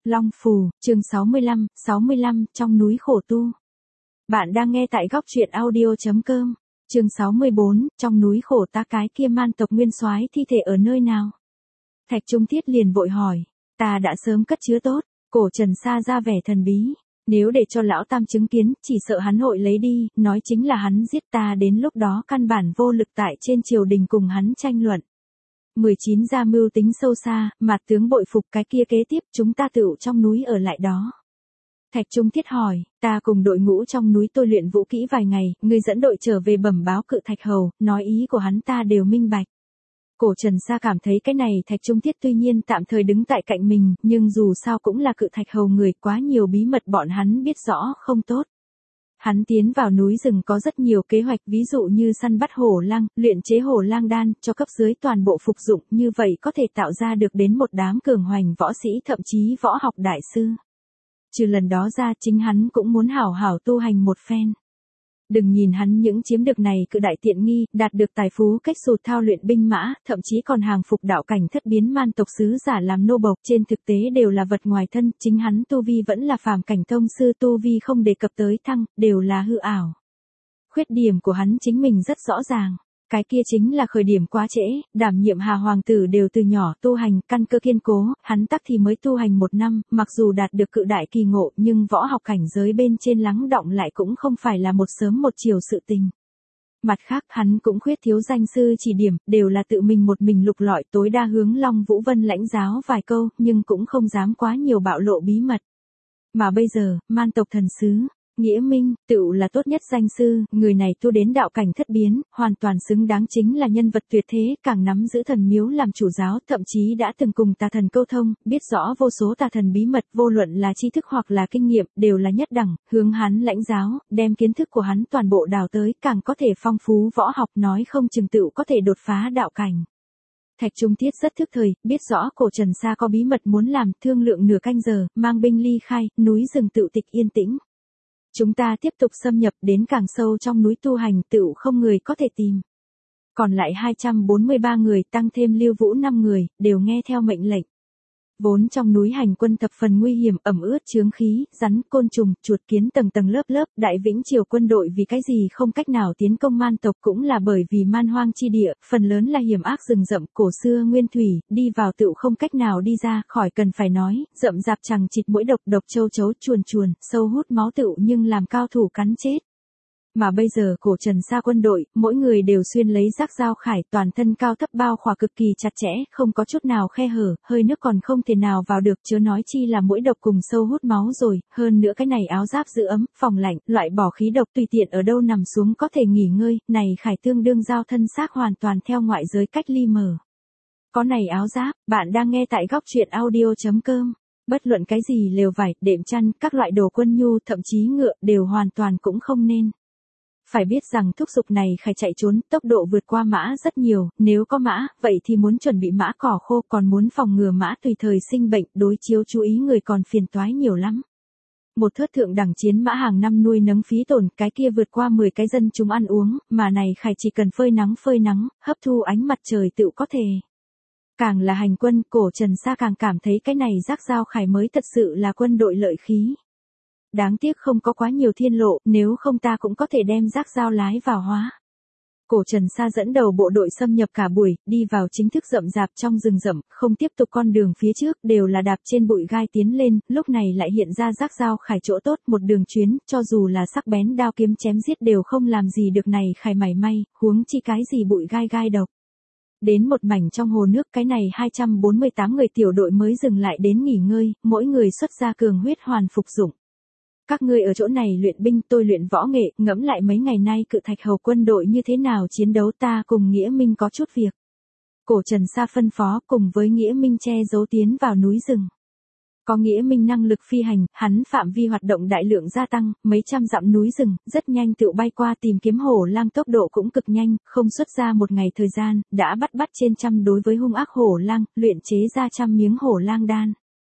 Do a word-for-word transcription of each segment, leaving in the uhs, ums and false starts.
Long Phù, chương sáu mươi lăm, sáu mươi lăm, trong núi khổ tu. Bạn đang nghe tại góc truyện audio chấm com. Chương sáu mươi bốn, trong núi khổ ta cái kia man tộc nguyên soái thi thể ở nơi nào? Thạch Trung Tiết liền vội hỏi, ta đã sớm cất chứa tốt. Cổ Trần Sa ra vẻ thần bí, nếu để cho lão tam chứng kiến, chỉ sợ hắn hội lấy đi, nói chính là hắn giết ta, đến lúc đó căn bản vô lực tại trên triều đình cùng hắn tranh luận. mười chín gia mưu tính sâu xa, Mạt tướng bội phục, cái kia kế tiếp chúng ta tựu trong núi ở lại đó. Thạch Trung Tiết hỏi, ta cùng đội ngũ trong núi tôi luyện vũ kỹ vài ngày, ngươi dẫn đội trở về bẩm báo Cự Thạch Hầu, nói ý của hắn ta đều minh bạch. Cổ Trần Sa cảm thấy cái này Thạch Trung Tiết tuy nhiên tạm thời đứng tại cạnh mình, nhưng dù sao cũng là Cự Thạch Hầu người, quá nhiều bí mật bọn hắn biết rõ không tốt. Hắn tiến vào núi rừng có rất nhiều kế hoạch, ví dụ như săn bắt hổ lang, luyện chế hổ lang đan, cho cấp dưới toàn bộ phục dụng, như vậy có thể tạo ra được đến một đám cường hoành võ sĩ, thậm chí võ học đại sư. Trừ lần đó ra, chính hắn cũng muốn hảo hảo tu hành một phen. Đừng nhìn hắn những chiếm được này cự đại tiện nghi, đạt được tài phú cách sụt thao luyện binh mã, thậm chí còn hàng phục đạo cảnh thất biến man tộc sứ giả làm nô bộc, trên thực tế đều là vật ngoài thân, chính hắn tu vi vẫn là phàm cảnh tông sư, tu vi không đề cập tới thăng, đều là hư ảo. Khuyết điểm của hắn chính mình rất rõ ràng. Cái kia chính là khởi điểm quá trễ, đảm nhiệm Hà Hoàng tử đều từ nhỏ tu hành, căn cơ kiên cố, hắn tắc thì mới tu hành một năm, mặc dù đạt được cự đại kỳ ngộ, nhưng võ học cảnh giới bên trên lắng đọng lại cũng không phải là một sớm một chiều sự tình. Mặt khác, hắn cũng khuyết thiếu danh sư chỉ điểm, đều là tự mình một mình lục lọi, tối đa hướng Long Vũ Vân lãnh giáo vài câu, nhưng cũng không dám quá nhiều bạo lộ bí mật. Mà bây giờ, man tộc thần sứ Nghĩa Minh, tựu là tốt nhất danh sư, người này tu đến đạo cảnh thất biến, hoàn toàn xứng đáng chính là nhân vật tuyệt thế, càng nắm giữ thần miếu làm chủ giáo, thậm chí đã từng cùng tà thần câu thông, biết rõ vô số tà thần bí mật, vô luận là tri thức hoặc là kinh nghiệm, đều là nhất đẳng, hướng hắn lãnh giáo, đem kiến thức của hắn toàn bộ đào tới, càng có thể phong phú võ học, nói không chừng tựu có thể đột phá đạo cảnh. Thạch Trung Tiết rất thức thời, biết rõ Cổ Trần Sa có bí mật muốn làm, thương lượng nửa canh giờ, mang binh ly khai, núi rừng tựu tịch yên tĩnh. Chúng ta tiếp tục xâm nhập đến càng sâu trong núi tu hành, tựu không người có thể tìm. Còn lại hai trăm bốn mươi ba người, tăng thêm Lưu Vũ năm người, đều nghe theo mệnh lệnh. Vốn trong núi hành quân thập phần nguy hiểm, ẩm ướt chướng khí, rắn, côn trùng, chuột kiến tầng tầng lớp lớp, Đại Vĩnh Triều quân đội vì cái gì không cách nào tiến công man tộc, cũng là bởi vì man hoang chi địa, phần lớn là hiểm ác rừng rậm, cổ xưa nguyên thủy, đi vào tựu không cách nào đi ra, khỏi cần phải nói, rậm rạp chằng chịt mũi độc, độc châu chấu, chuồn chuồn, sâu hút máu tựu nhưng làm cao thủ cắn chết. Mà bây giờ Cổ Trần Sa quân đội, mỗi người đều xuyên lấy giáp dao khải, toàn thân cao thấp bao khỏa cực kỳ chặt chẽ, không có chút nào khe hở, hơi nước còn không thể nào vào được, chớ nói chi là mũi độc cùng sâu hút máu rồi, hơn nữa cái này áo giáp giữ ấm, phòng lạnh, loại bỏ khí độc, tùy tiện ở đâu nằm xuống có thể nghỉ ngơi, này khải tương đương giao thân xác hoàn toàn theo ngoại giới cách ly mở. Có này áo giáp, bạn đang nghe tại góc truyện audio chấm com. Bất luận cái gì lều vải, đệm chăn, các loại đồ quân nhu, thậm chí ngựa, đều hoàn toàn cũng không nên. Phải biết rằng thúc giục này khải chạy trốn, tốc độ vượt qua mã rất nhiều, nếu có mã, vậy thì muốn chuẩn bị mã cỏ khô, còn muốn phòng ngừa mã tùy thời sinh bệnh, đối chiếu chú ý người còn phiền toái nhiều lắm. Một thớt thượng đẳng chiến mã hàng năm nuôi nấng phí tổn, cái kia vượt qua mười cái dân chúng ăn uống, mà này khải chỉ cần phơi nắng phơi nắng, hấp thu ánh mặt trời tựu có thể. Càng là hành quân, Cổ Trần Sa càng cảm thấy cái này giác dao khải mới thật sự là quân đội lợi khí. Đáng tiếc không có quá nhiều thiên lộ, nếu không ta cũng có thể đem giác dao lái vào hóa. Cổ Trần Sa dẫn đầu bộ đội xâm nhập cả buổi, đi vào chính thức rậm rạp trong rừng rậm, không tiếp tục con đường phía trước, đều là đạp trên bụi gai tiến lên, lúc này lại hiện ra giác dao khải chỗ tốt, một đường chuyến, cho dù là sắc bén đao kiếm chém giết đều không làm gì được này khải mảy may, huống chi cái gì bụi gai gai độc. Đến một mảnh trong hồ nước, cái này hai trăm bốn mươi tám người tiểu đội mới dừng lại đến nghỉ ngơi, mỗi người xuất ra cường huyết hoàn phục dụng. Các ngươi ở chỗ này luyện binh, tôi luyện võ nghệ, ngẫm lại mấy ngày nay Cự Thạch Hầu quân đội như thế nào chiến đấu, ta cùng Nghĩa Minh có chút việc. Cổ Trần Sa phân phó, cùng với Nghĩa Minh che giấu tiến vào núi rừng. Có Nghĩa Minh năng lực phi hành, hắn phạm vi hoạt động đại lượng gia tăng, mấy trăm dặm núi rừng, rất nhanh tựu bay qua tìm kiếm hổ lang, tốc độ cũng cực nhanh, không xuất ra một ngày thời gian, đã bắt bắt trên trăm đối với hung ác hổ lang, luyện chế ra trăm miếng hổ lang đan.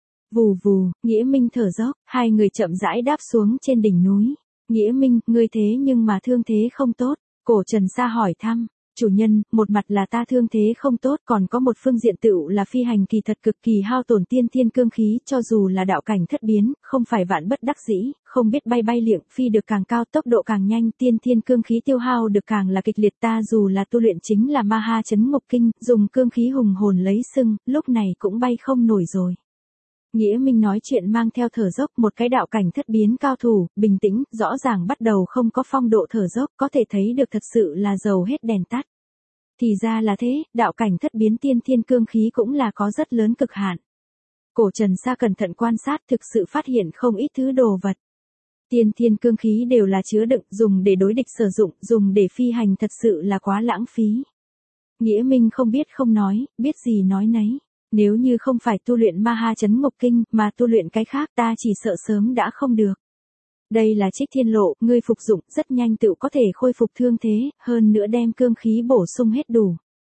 Vù vù, Nghĩa Minh thở dốc, hai người chậm rãi đáp xuống trên đỉnh núi. Nghĩa Minh, ngươi thế nhưng mà thương thế không tốt. Cổ Trần Sa hỏi thăm, Chủ nhân, một mặt là ta thương thế không tốt, còn có một phương diện tựu là phi hành kỳ thật cực kỳ hao tổn tiên thiên cương khí, cho dù là đạo cảnh thất biến, không phải vạn bất đắc dĩ, không biết bay bay liệng, phi được càng cao tốc độ càng nhanh, tiên thiên cương khí tiêu hao được càng là kịch liệt, ta dù là tu luyện chính là ma ha chấn ngục kinh, dùng cương khí hùng hồn lấy sưng, lúc này cũng bay không nổi rồi. Nghĩa Minh nói chuyện mang theo thở dốc, một cái đạo cảnh thất biến cao thủ, bình tĩnh, rõ ràng bắt đầu không có phong độ thở dốc, có thể thấy được thật sự là dầu hết đèn tắt. Thì ra là thế, đạo cảnh thất biến tiên thiên cương khí cũng là có rất lớn cực hạn. Cổ Trần Sa cẩn thận quan sát, thực sự phát hiện không ít thứ đồ vật. Tiên thiên cương khí đều là chứa đựng, dùng để đối địch sử dụng, dùng để phi hành thật sự là quá lãng phí. Nghĩa Minh không biết không nói, biết gì nói nấy. Nếu như không phải tu luyện ma ha chấn ngục kinh, mà tu luyện cái khác ta chỉ sợ sớm đã không được. Đây là trích thiên lộ, ngươi phục dụng rất nhanh tự có thể khôi phục thương thế, hơn nữa đem cương khí bổ sung hết đủ.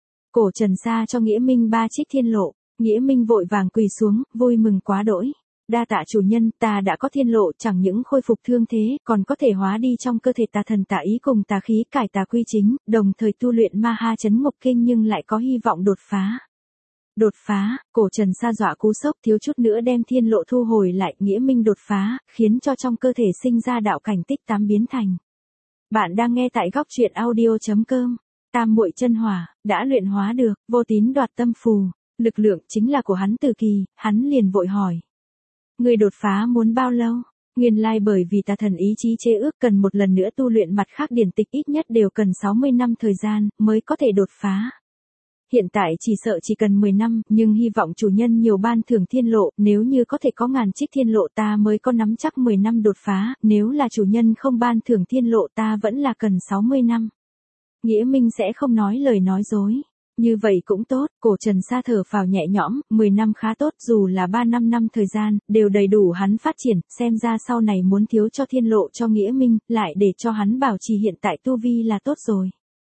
Cổ Trần Sa cho Nghĩa Minh ba trích thiên lộ, Nghĩa Minh vội vàng quỳ xuống, vui mừng quá đỗi. Đa tạ chủ nhân, ta đã có thiên lộ, chẳng những khôi phục thương thế, còn có thể hóa đi trong cơ thể tà thần tà ý cùng tà khí, cải tà quy chính, đồng thời tu luyện ma ha chấn ngục kinh nhưng lại có hy vọng đột phá. Đột phá, Cổ Trần Sa dọa cú sốc, thiếu chút nữa đem thiên lộ thu hồi lại, Nghĩa Minh đột phá, khiến cho trong cơ thể sinh ra đạo cảnh tích tám biến thành. Bạn đang nghe tại góc truyện audio chấm com. Tam muội chân hỏa đã luyện hóa được, vô tín đoạt tâm phù, lực lượng chính là của hắn từ kỳ, hắn liền vội hỏi. Người đột phá muốn bao lâu? Nguyên lai bởi vì tà thần ý chí chế ước cần một lần nữa tu luyện mặt khác điển tịch ít nhất đều cần sáu mươi năm thời gian, mới có thể đột phá. Hiện tại chỉ sợ chỉ cần mười năm, nhưng hy vọng chủ nhân nhiều ban thưởng thiên lộ, nếu như có thể có ngàn trích thiên lộ ta mới có nắm chắc mười năm đột phá, nếu là chủ nhân không ban thưởng thiên lộ ta vẫn là cần sáu mươi năm. Nghĩa Minh sẽ không nói lời nói dối. Như vậy cũng tốt, Cổ Trần Sa thở phào nhẹ nhõm, mười năm khá tốt, dù là ba năm năm thời gian, đều đầy đủ hắn phát triển, xem ra sau này muốn thiếu cho thiên lộ cho Nghĩa Minh, lại để cho hắn bảo trì hiện tại tu vi là tốt rồi.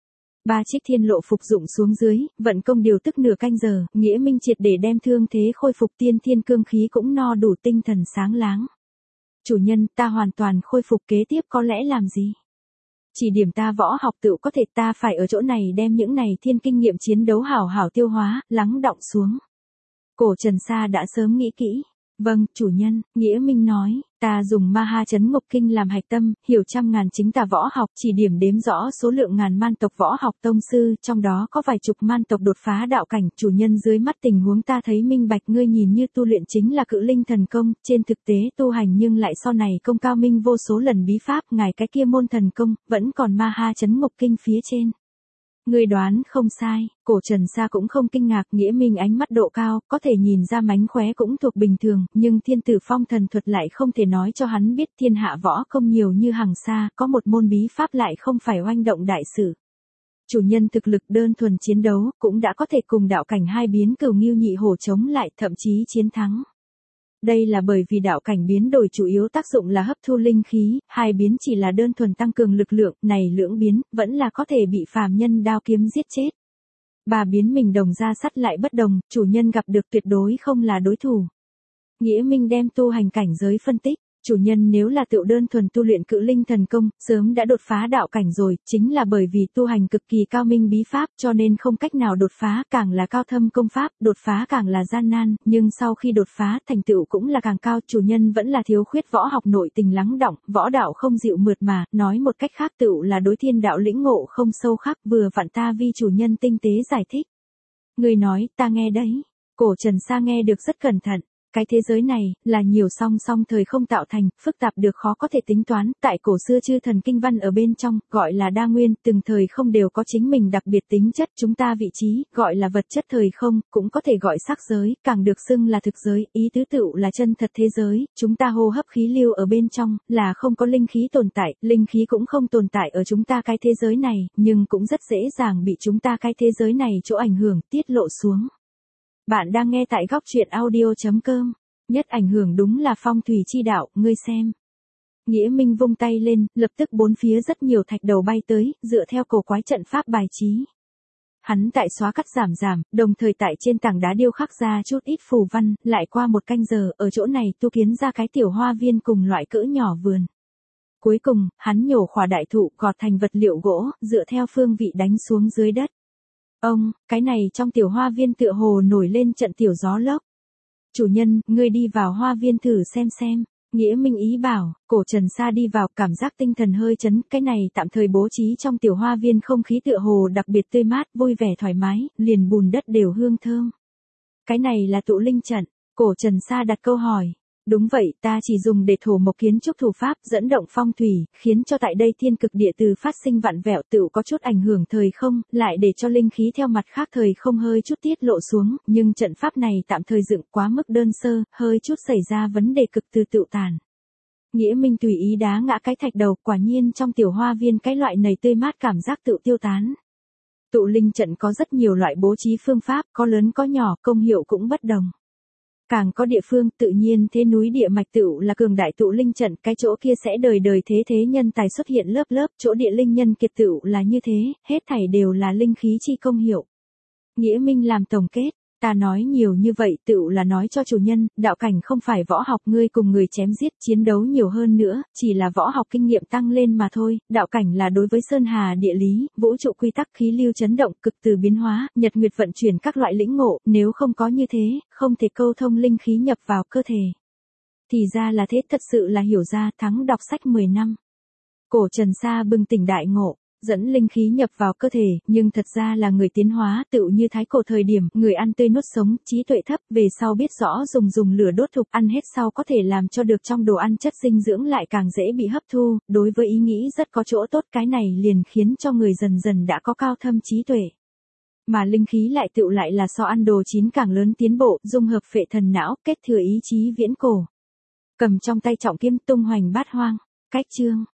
Ba trích thiên lộ phục dụng xuống dưới, vận công điều tức nửa canh giờ, Nghĩa Minh triệt để đem thương thế khôi phục, tiên thiên cương khí cũng no đủ, tinh thần sáng láng. Chủ nhân, ta hoàn toàn khôi phục, kế tiếp có lẽ làm gì? Chỉ điểm ta võ học tự có thể, ta phải ở chỗ này đem những này thiên kinh nghiệm chiến đấu hảo hảo tiêu hóa, lắng đọng xuống. Cổ Trần Sa đã sớm nghĩ kỹ. Vâng, chủ nhân, Nghĩa Minh nói, ta dùng ma ha chấn ngục kinh làm hạch tâm, hiểu trăm ngàn chính tà võ học, chỉ điểm đếm rõ số lượng ngàn man tộc võ học tông sư, trong đó có vài chục man tộc đột phá đạo cảnh, chủ nhân dưới mắt tình huống ta thấy minh bạch, ngươi nhìn như tu luyện chính là cự linh thần công, trên thực tế tu hành nhưng lại sau này công cao minh vô số lần bí pháp, ngài cái kia môn thần công, vẫn còn ma ha chấn ngục kinh phía trên. Ngươi đoán không sai, Cổ Trần Sa cũng không kinh ngạc, Nghĩa Minh ánh mắt độ cao, có thể nhìn ra mánh khóe cũng thuộc bình thường, nhưng thiên tử phong thần thuật lại không thể nói cho hắn biết, thiên hạ võ công nhiều như hằng sa, có một môn bí pháp lại không phải oanh động đại sự. Chủ nhân thực lực đơn thuần chiến đấu, cũng đã có thể cùng đạo cảnh hai biến cửu nghiêu nhị hổ chống lại, thậm chí chiến thắng. Đây là bởi vì đạo cảnh biến đổi chủ yếu tác dụng là hấp thu linh khí, hai biến chỉ là đơn thuần tăng cường lực lượng, này lưỡng biến, vẫn là có thể bị phàm nhân đao kiếm giết chết. Ba biến mình đồng ra sắt lại bất đồng, chủ nhân gặp được tuyệt đối không là đối thủ. Nghĩa Minh đem tu hành cảnh giới phân tích. Chủ nhân nếu là tự đơn thuần tu luyện cự linh thần công, sớm đã đột phá đạo cảnh rồi, chính là bởi vì tu hành cực kỳ cao minh bí pháp cho nên không cách nào đột phá, càng là cao thâm công pháp, đột phá càng là gian nan, nhưng sau khi đột phá thành tựu cũng là càng cao, chủ nhân vẫn là thiếu khuyết võ học nội tình lắng đọng, võ đạo không dịu mượt mà, nói một cách khác tựu là đối thiên đạo lĩnh ngộ không sâu khắc, vừa vặn ta vi chủ nhân tinh tế giải thích. Người nói, ta nghe đấy. Cổ Trần Sa nghe được rất cẩn thận. Cái thế giới này, là nhiều song song thời không tạo thành, phức tạp được khó có thể tính toán, tại cổ xưa chư thần kinh văn ở bên trong, gọi là đa nguyên, từng thời không đều có chính mình đặc biệt tính chất, chúng ta vị trí, gọi là vật chất thời không, cũng có thể gọi sắc giới, càng được xưng là thực giới, ý tứ tựu là chân thật thế giới, chúng ta hô hấp khí lưu ở bên trong, là không có linh khí tồn tại, linh khí cũng không tồn tại ở chúng ta cái thế giới này, nhưng cũng rất dễ dàng bị chúng ta cái thế giới này chỗ ảnh hưởng, tiết lộ xuống. Bạn đang nghe tại góc truyện audio chấm com. Nhất ảnh hưởng đúng là phong thủy chi đạo, ngươi xem. Nghĩa Minh vung tay lên, lập tức bốn phía rất nhiều thạch đầu bay tới, dựa theo cổ quái trận pháp bài trí. Hắn tại xóa cắt giảm giảm, đồng thời tại trên tảng đá điêu khắc ra chút ít phù văn, lại qua một canh giờ, ở chỗ này tu kiến ra cái tiểu hoa viên cùng loại cỡ nhỏ vườn. Cuối cùng, hắn nhổ khỏa đại thụ gọt thành vật liệu gỗ, dựa theo phương vị đánh xuống dưới đất. Ông, cái này trong tiểu hoa viên tựa hồ nổi lên trận tiểu gió lốc. Chủ nhân, ngươi đi vào hoa viên thử xem xem. Nghĩa Minh ý bảo, Cổ Trần Sa đi vào, cảm giác tinh thần hơi chấn, cái này tạm thời bố trí trong tiểu hoa viên không khí tựa hồ đặc biệt tươi mát, vui vẻ thoải mái, liền bùn đất đều hương thơm. Cái này là tụ linh trận, Cổ Trần Sa đặt câu hỏi. Đúng vậy, ta chỉ dùng để thổ mộc kiến trúc thủ pháp, dẫn động phong thủy, khiến cho tại đây thiên cực địa từ phát sinh vạn vẹo tự có chút ảnh hưởng thời không, lại để cho linh khí theo mặt khác thời không hơi chút tiết lộ xuống, nhưng trận pháp này tạm thời dựng quá mức đơn sơ, hơi chút xảy ra vấn đề cực từ tự tàn. Nghĩa Minh tùy ý đá ngã cái thạch đầu, quả nhiên trong tiểu hoa viên cái loại này tươi mát cảm giác tự tiêu tán. Tụ linh trận có rất nhiều loại bố trí phương pháp, có lớn có nhỏ, công hiệu cũng bất đồng. Càng có địa phương tự nhiên thế núi địa mạch tựu là cường đại tụ linh trận, cái chỗ kia sẽ đời đời thế thế nhân tài xuất hiện lớp lớp, chỗ địa linh nhân kiệt tựu là như thế, hết thảy đều là linh khí chi công hiệu. Nghĩa Minh làm tổng kết, ta nói nhiều như vậy tựu là nói cho chủ nhân, đạo cảnh không phải võ học ngươi cùng người chém giết chiến đấu nhiều hơn nữa, chỉ là võ học kinh nghiệm tăng lên mà thôi, đạo cảnh là đối với sơn hà địa lý, vũ trụ quy tắc khí lưu chấn động cực từ biến hóa, nhật nguyệt vận chuyển các loại lĩnh ngộ, nếu không có như thế, không thể câu thông linh khí nhập vào cơ thể. Thì ra là thế, thật sự là hiểu ra, thắng đọc sách mười năm. Cổ Trần Sa bừng tỉnh đại ngộ. Dẫn linh khí nhập vào cơ thể, nhưng thật ra là người tiến hóa, tựu như thái cổ thời điểm, người ăn tươi nuốt sống, trí tuệ thấp, về sau biết rõ dùng dùng lửa đốt thục, ăn hết sau có thể làm cho được trong đồ ăn chất dinh dưỡng lại càng dễ bị hấp thu, đối với ý nghĩ rất có chỗ tốt, cái này liền khiến cho người dần dần đã có cao thâm trí tuệ. Mà linh khí lại tựu lại là so ăn đồ chín càng lớn tiến bộ, dung hợp phệ thần não, kết thừa ý chí viễn cổ. Cầm trong tay trọng kiếm tung hoành bát hoang, cách chương.